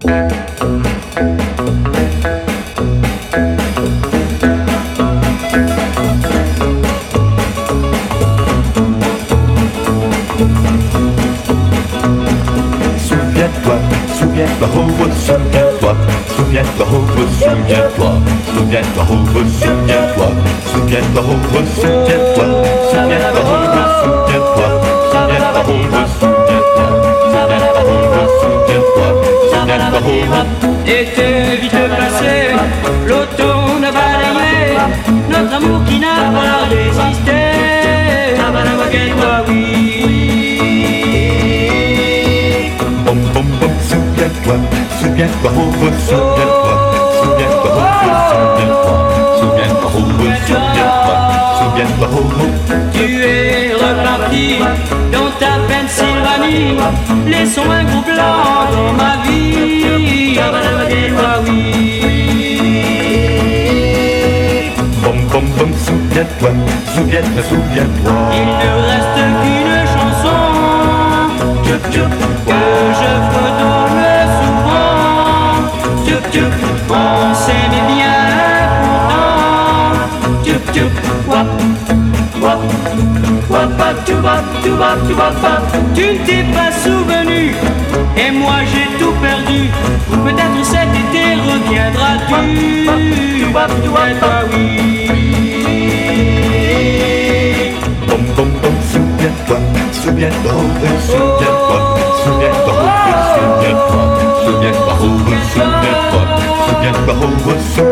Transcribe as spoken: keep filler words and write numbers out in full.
Souviens-toi, souviens-toi, oh, souviens-toi, souviens-toi, oh, souviens-toi, souviens-toi, oh, souviens-toi, souviens-toi, oh, souviens-toi, souviens-toi, oh, souviens-toi, souviens-toi, oh, souviens-toi, souviens-toi, oh, souviens-toi, souviens-toi, oh. Été vite passé, l'automne a balayé notre amour qui n'a pas résisté. Souviens-toi, oui. Souviens-toi, souviens-toi, oh, souviens-toi, souviens-toi, oh, souviens-toi, souviens-toi, oh, souviens-toi, souviens-toi, oh. Tu es reparti dans ta Pennsylvanie, laissons un gros blanc dans ma vie. Souviens-toi, oui. Bom, bom, bom, souviens-toi, souviens-toi, souviens-toi. Il ne reste qu'une chanson tchoup, tchoup, que je fredonne souvent. Tchoup, tchoup, on s'aimait bien pourtant. Tchoup, tchoup, wap, wap, wap, wap, tchoup, wap, tchoup, wap, tchoup, wap, wap. Tu ne t'es pas souvenu et moi j'ai tout perdu. Peut-être cet été reviendras-tu. Souviens-toi, oui. Bom, bom, bom, souviens-toi, souviens-toi, oh, souviens-toi, souviens-toi, oh, souviens-toi, souviens-toi, oh, souviens-toi, souviens-toi, oh, souviens-toi.